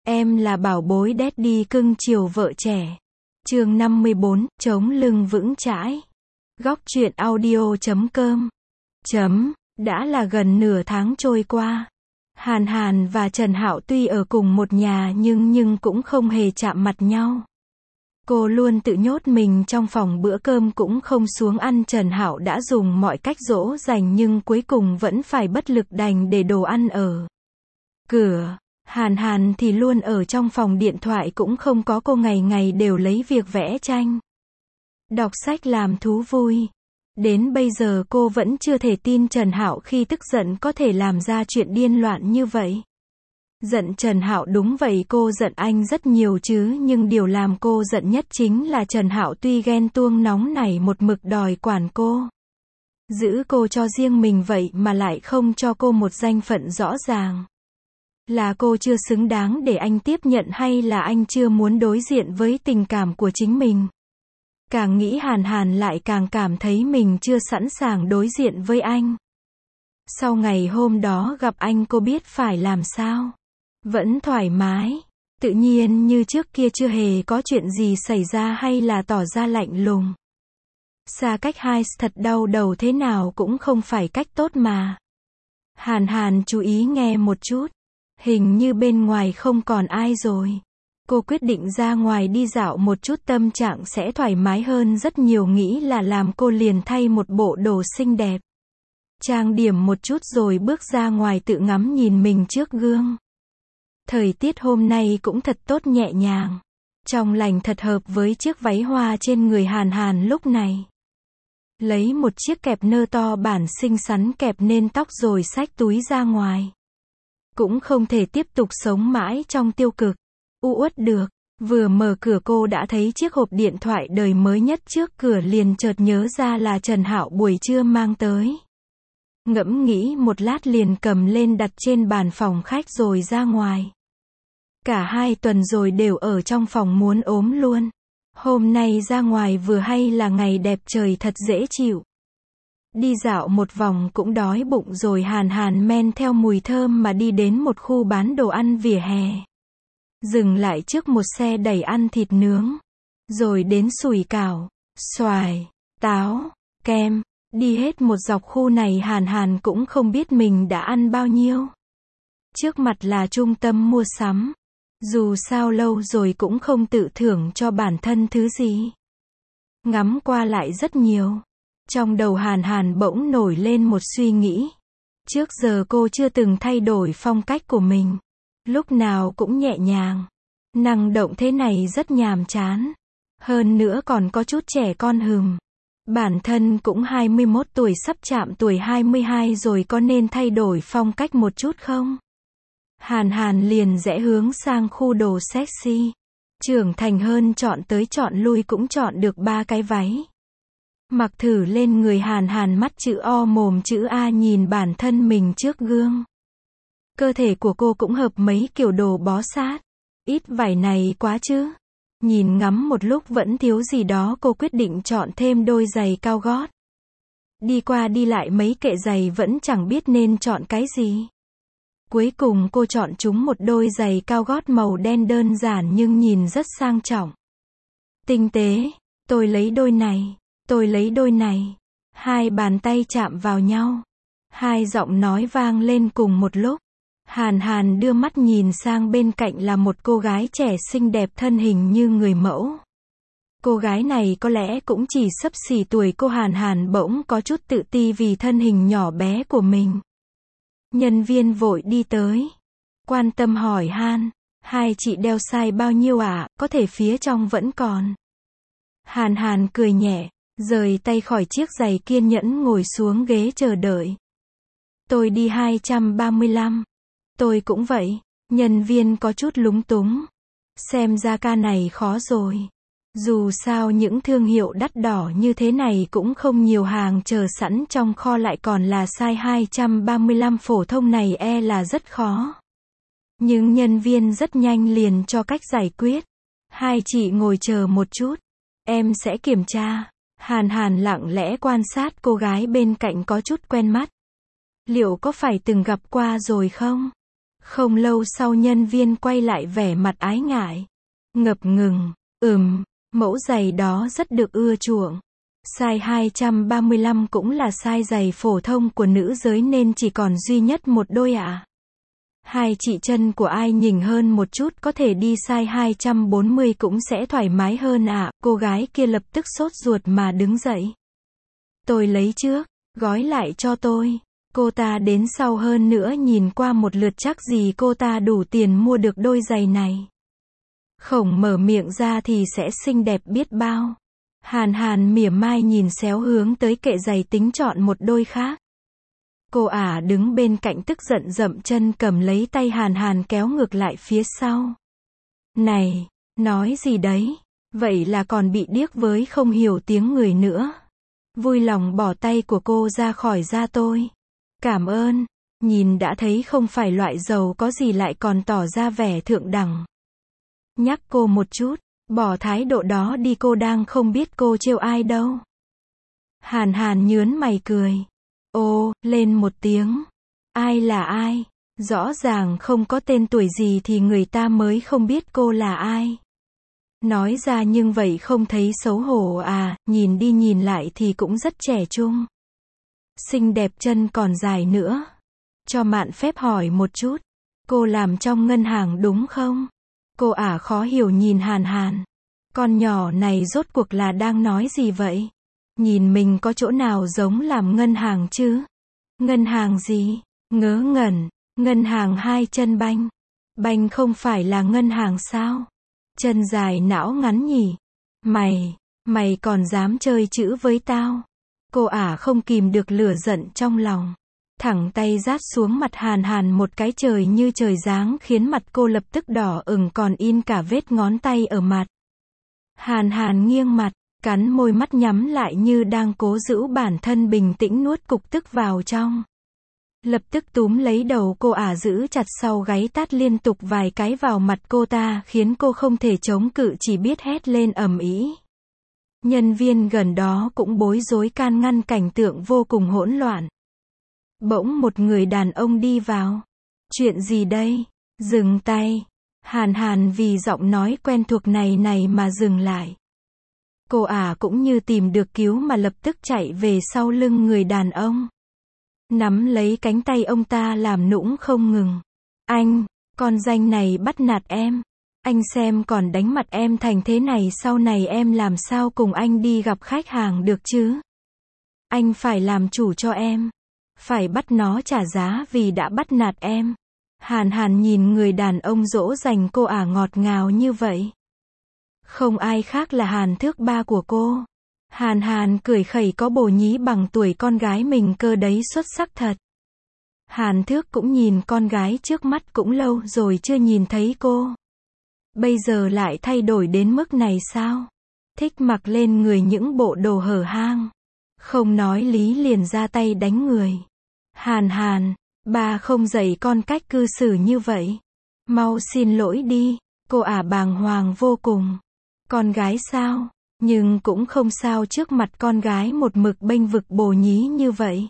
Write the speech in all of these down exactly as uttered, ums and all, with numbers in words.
Em là bảo bối daddy cưng chiều vợ trẻ. Chương năm mươi bốn, chống lưng vững chãi. Góc truyện audio chấm com. Chấm, đã là gần nửa tháng trôi qua. Hàn Hàn và Trần Hạo tuy ở cùng một nhà nhưng nhưng cũng không hề chạm mặt nhau. Cô luôn tự nhốt mình trong phòng, bữa cơm cũng không xuống ăn. Trần Hạo đã dùng mọi cách dỗ dành nhưng cuối cùng vẫn phải bất lực đành để đồ ăn ở cửa. Hàn Hàn thì luôn ở trong phòng, điện thoại cũng không có, cô ngày ngày đều lấy việc vẽ tranh, đọc sách làm thú vui. Đến bây giờ cô vẫn chưa thể tin Trần Hạo khi tức giận có thể làm ra chuyện điên loạn như vậy. Giận Trần Hạo, đúng vậy, cô giận anh rất nhiều chứ, nhưng điều làm cô giận nhất chính là Trần Hạo tuy ghen tuông nóng nảy một mực đòi quản cô, giữ cô cho riêng mình vậy mà lại không cho cô một danh phận rõ ràng. Là cô chưa xứng đáng để anh tiếp nhận hay là anh chưa muốn đối diện với tình cảm của chính mình? Càng nghĩ Hàn Hàn lại càng cảm thấy mình chưa sẵn sàng đối diện với anh. Sau ngày hôm đó gặp anh, cô biết phải làm sao. Vẫn thoải mái, tự nhiên như trước kia, chưa hề có chuyện gì xảy ra hay là tỏ ra lạnh lùng. Xa cách hai thật đau đầu, thế nào cũng không phải cách tốt mà. Hàn Hàn chú ý nghe một chút. Hình như bên ngoài không còn ai rồi. Cô quyết định ra ngoài đi dạo một chút, tâm trạng sẽ thoải mái hơn rất nhiều. Nghĩ là làm, cô liền thay một bộ đồ xinh đẹp, trang điểm một chút rồi bước ra ngoài, tự ngắm nhìn mình trước gương. Thời tiết hôm nay cũng thật tốt, nhẹ nhàng, trong lành, thật hợp với chiếc váy hoa trên người Hàn Hàn lúc này. Lấy một chiếc kẹp nơ to bản xinh xắn kẹp nên tóc rồi xách túi ra ngoài. Cũng không thể tiếp tục sống mãi trong tiêu cực, u uất được. Vừa mở cửa cô đã thấy chiếc hộp điện thoại đời mới nhất trước cửa, liền chợt nhớ ra là Trần Hạo buổi trưa mang tới. Ngẫm nghĩ một lát liền cầm lên đặt trên bàn phòng khách rồi ra ngoài. Cả hai tuần rồi đều ở trong phòng, muốn ốm luôn. Hôm nay ra ngoài vừa hay là ngày đẹp trời thật dễ chịu. Đi dạo một vòng cũng đói bụng rồi, Hàn Hàn men theo mùi thơm mà đi đến một khu bán đồ ăn vỉa hè. Dừng lại trước một xe đầy ăn thịt nướng. Rồi đến sủi cảo, xoài, táo, kem. Đi hết một dọc khu này Hàn Hàn cũng không biết mình đã ăn bao nhiêu. Trước mặt là trung tâm mua sắm. Dù sao lâu rồi cũng không tự thưởng cho bản thân thứ gì. Ngắm qua lại rất nhiều. Trong đầu Hàn Hàn bỗng nổi lên một suy nghĩ. Trước giờ cô chưa từng thay đổi phong cách của mình. Lúc nào cũng nhẹ nhàng, năng động, thế này rất nhàm chán. Hơn nữa còn có chút trẻ con hừm. Bản thân cũng hai mươi mốt tuổi, sắp chạm tuổi hai mươi hai rồi, có nên thay đổi phong cách một chút không? Hàn Hàn liền rẽ hướng sang khu đồ sexy. Trưởng thành hơn, chọn tới chọn lui cũng chọn được ba cái váy. Mặc thử lên người Hàn Hàn, mắt chữ O mồm chữ A nhìn bản thân mình trước gương. Cơ thể của cô cũng hợp mấy kiểu đồ bó sát. Ít vải này quá chứ. Nhìn ngắm một lúc vẫn thiếu gì đó, cô quyết định chọn thêm đôi giày cao gót. Đi qua đi lại mấy kệ giày vẫn chẳng biết nên chọn cái gì. Cuối cùng cô chọn chúng một đôi giày cao gót màu đen đơn giản nhưng nhìn rất sang trọng, tinh tế. Tôi lấy đôi này, tôi lấy đôi này. Hai bàn tay chạm vào nhau. Hai giọng nói vang lên cùng một lúc. Hàn Hàn đưa mắt nhìn sang bên cạnh là một cô gái trẻ xinh đẹp, thân hình như người mẫu. Cô gái này có lẽ cũng chỉ xấp xỉ tuổi cô. Hàn Hàn bỗng có chút tự ti vì thân hình nhỏ bé của mình. Nhân viên vội đi tới, quan tâm hỏi han, hai chị đeo size bao nhiêu ạ, à? Có thể phía trong vẫn còn. Hàn Hàn cười nhẹ, rời tay khỏi chiếc giày, kiên nhẫn ngồi xuống ghế chờ đợi. Tôi đi hai trăm ba mươi lăm. Tôi cũng vậy. Nhân viên có chút lúng túng. Xem ra ca này khó rồi. Dù sao những thương hiệu đắt đỏ như thế này cũng không nhiều, hàng chờ sẵn trong kho lại còn là size hai trăm ba mươi lăm, phổ thông này e là rất khó. Nhưng nhân viên rất nhanh liền cho cách giải quyết. Hai chị ngồi chờ một chút. Em sẽ kiểm tra. Hàn Hàn lặng lẽ quan sát cô gái bên cạnh có chút quen mắt. Liệu có phải từng gặp qua rồi không? Không lâu sau nhân viên quay lại vẻ mặt ái ngại. Ngập ngừng, ừm, mẫu giày đó rất được ưa chuộng. Size hai trăm ba mươi lăm cũng là size giày phổ thông của nữ giới nên chỉ còn duy nhất một đôi ạ. À. Hai chị chân của ai nhỉnh hơn một chút có thể đi size hai trăm bốn mươi cũng sẽ thoải mái hơn ạ. À. Cô gái kia lập tức sốt ruột mà đứng dậy. Tôi lấy trước, gói lại cho tôi. Cô ta đến sau hơn nữa nhìn qua một lượt chắc gì cô ta đủ tiền mua được đôi giày này. Khổng mở miệng ra thì sẽ xinh đẹp biết bao. Hàn Hàn mỉa mai nhìn xéo hướng tới kệ giày tính chọn một đôi khác. Cô ả đứng bên cạnh tức giận dậm chân cầm lấy tay Hàn Hàn kéo ngược lại phía sau. Này, nói gì đấy? Vậy là còn bị điếc với không hiểu tiếng người nữa. Vui lòng bỏ tay của cô ra khỏi da tôi. Cảm ơn. Nhìn đã thấy không phải loại giàu có gì lại còn tỏ ra vẻ thượng đẳng. Nhắc cô một chút. Bỏ thái độ đó đi, cô đang không biết cô trêu ai đâu. Hàn Hàn nhớn mày cười. Ô, lên một tiếng. Ai là ai? Rõ ràng không có tên tuổi gì thì người ta mới không biết cô là ai. Nói ra nhưng vậy không thấy xấu hổ à, nhìn đi nhìn lại thì cũng rất trẻ trung. Xinh đẹp chân còn dài nữa. Cho mạn phép hỏi một chút. Cô làm trong ngân hàng đúng không? Cô ả khó hiểu nhìn Hàn Hàn. Con nhỏ này rốt cuộc là đang nói gì vậy? Nhìn mình có chỗ nào giống làm ngân hàng chứ? Ngân hàng gì? Ngớ ngẩn. Ngân hàng hai chân banh. Banh không phải là ngân hàng sao? Chân dài não ngắn nhỉ? Mày, mày còn dám chơi chữ với tao? Cô ả không kìm được lửa giận trong lòng. Thẳng tay rát xuống mặt Hàn Hàn một cái trời như trời giáng khiến mặt cô lập tức đỏ ửng còn in cả vết ngón tay ở mặt. Hàn Hàn nghiêng mặt, cắn môi mắt nhắm lại như đang cố giữ bản thân bình tĩnh nuốt cục tức vào trong. Lập tức túm lấy đầu cô ả giữ chặt sau gáy tát liên tục vài cái vào mặt cô ta khiến cô không thể chống cự chỉ biết hét lên ầm ĩ. Nhân viên gần đó cũng bối rối can ngăn cảnh tượng vô cùng hỗn loạn. Bỗng một người đàn ông đi vào. Chuyện gì đây? Dừng tay. Hàn Hàn vì giọng nói quen thuộc này này mà dừng lại. Cô ả cũng như tìm được cứu mà lập tức chạy về sau lưng người đàn ông. Nắm lấy cánh tay ông ta làm nũng không ngừng. Anh, con danh này bắt nạt em. Anh xem còn đánh mặt em thành thế này sau này em làm sao cùng anh đi gặp khách hàng được chứ? Anh phải làm chủ cho em. Phải bắt nó trả giá vì đã bắt nạt em. Hàn Hàn nhìn người đàn ông dỗ dành cô ả ngọt ngào như vậy. Không ai khác là Hàn Thước, ba của cô. Hàn Hàn cười khẩy có bồ nhí bằng tuổi con gái mình cơ đấy, xuất sắc thật. Hàn Thước cũng nhìn con gái trước mắt cũng lâu rồi chưa nhìn thấy cô. Bây giờ lại thay đổi đến mức này sao? Thích mặc lên người những bộ đồ hở hang. Không nói lý liền ra tay đánh người. Hàn Hàn, bà không dạy con cách cư xử như vậy. Mau xin lỗi đi. Cô ả bàng hoàng vô cùng. Con gái sao? Nhưng cũng không sao trước mặt con gái một mực bênh vực bồ nhí như vậy.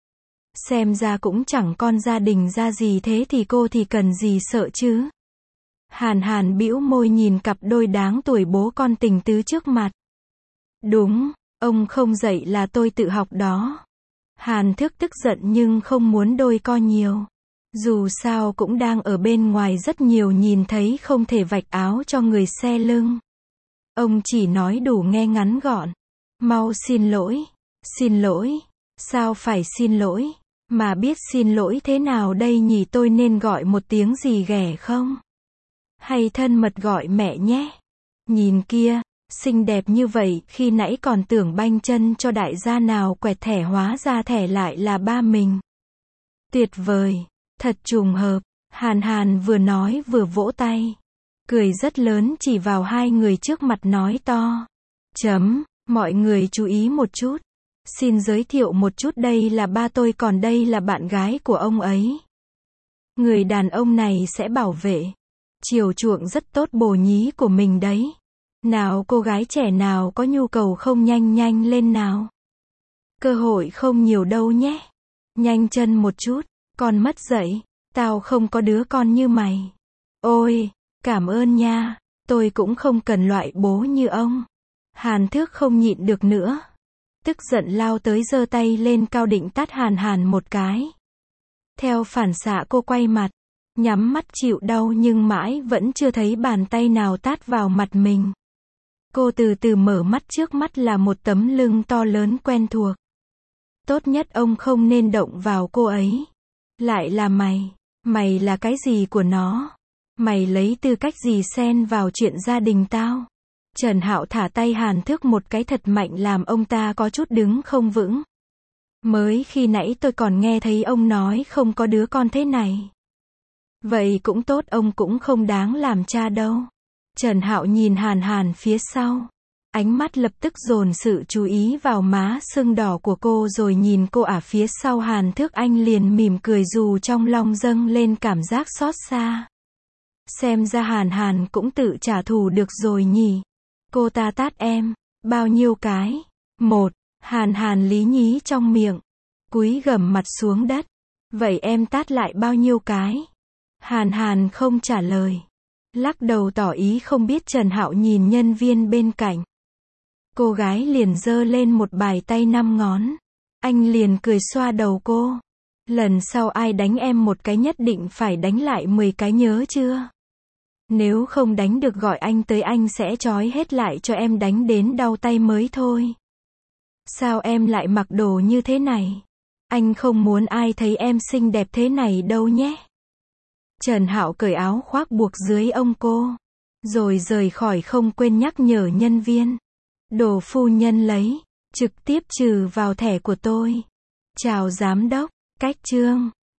Xem ra cũng chẳng con gia đình ra gì thế thì cô thì cần gì sợ chứ. Hàn Hàn bĩu môi nhìn cặp đôi đáng tuổi bố con tình tứ trước mặt. Đúng, ông không dạy là tôi tự học đó. Hàn Thước tức giận nhưng không muốn đôi co nhiều. Dù sao cũng đang ở bên ngoài rất nhiều nhìn thấy không thể vạch áo cho người xe lưng. Ông chỉ nói đủ nghe ngắn gọn. Mau xin lỗi. Xin lỗi. Sao phải xin lỗi? Mà biết xin lỗi thế nào đây nhỉ, tôi nên gọi một tiếng gì ghẻ không? Hay thân mật gọi mẹ nhé. Nhìn kia, xinh đẹp như vậy, khi nãy còn tưởng banh chân cho đại gia nào quẹt thẻ hóa ra thẻ lại là ba mình. Tuyệt vời, thật trùng hợp. Hàn Hàn vừa nói vừa vỗ tay. Cười rất lớn chỉ vào hai người trước mặt nói to. Chấm, mọi người chú ý một chút. Xin giới thiệu một chút, đây là ba tôi còn đây là bạn gái của ông ấy. Người đàn ông này sẽ bảo vệ, chiều chuộng rất tốt bồ nhí của mình đấy. Nào cô gái trẻ nào có nhu cầu không nhanh nhanh lên nào. Cơ hội không nhiều đâu nhé. Nhanh chân một chút, con mất dậy. Tao không có đứa con như mày. Ôi, cảm ơn nha, tôi cũng không cần loại bố như ông. Hàn Thước không nhịn được nữa. Tức giận lao tới giơ tay lên cao định tát Hàn Hàn một cái. Theo phản xạ cô quay mặt, nhắm mắt chịu đau nhưng mãi vẫn chưa thấy bàn tay nào tát vào mặt mình. Cô từ từ mở mắt, trước mắt là một tấm lưng to lớn quen thuộc. Tốt nhất ông không nên động vào cô ấy. Lại là mày. Mày là cái gì của nó? Mày lấy tư cách gì xen vào chuyện gia đình tao? Trần Hạo thả tay Hàn Thước một cái thật mạnh làm ông ta có chút đứng không vững. Mới khi nãy tôi còn nghe thấy ông nói không có đứa con thế này. Vậy cũng tốt, ông cũng không đáng làm cha đâu. Trần Hạo nhìn Hàn Hàn phía sau. Ánh mắt lập tức dồn sự chú ý vào má sưng đỏ của cô rồi nhìn cô ở phía sau Hàn Thước, anh liền mỉm cười dù trong lòng dâng lên cảm giác xót xa. Xem ra Hàn Hàn cũng tự trả thù được rồi nhỉ. Cô ta tát em, bao nhiêu cái? Một, Hàn Hàn lý nhí trong miệng, cúi gằm mặt xuống đất. Vậy em tát lại bao nhiêu cái? Hàn Hàn không trả lời. Lắc đầu tỏ ý không biết. Trần Hạo nhìn nhân viên bên cạnh. Cô gái liền giơ lên một bài tay năm ngón. Anh liền cười xoa đầu cô. Lần sau ai đánh em một cái nhất định phải đánh lại mười cái, nhớ chưa? Nếu không đánh được gọi anh tới, anh sẽ trói hết lại cho em đánh đến đau tay mới thôi. Sao em lại mặc đồ như thế này? Anh không muốn ai thấy em xinh đẹp thế này đâu nhé. Trần Hạo cởi áo khoác buộc dưới ông cô, rồi rời khỏi không quên nhắc nhở nhân viên. Đồ phu nhân lấy, trực tiếp trừ vào thẻ của tôi. Chào giám đốc, cách chương.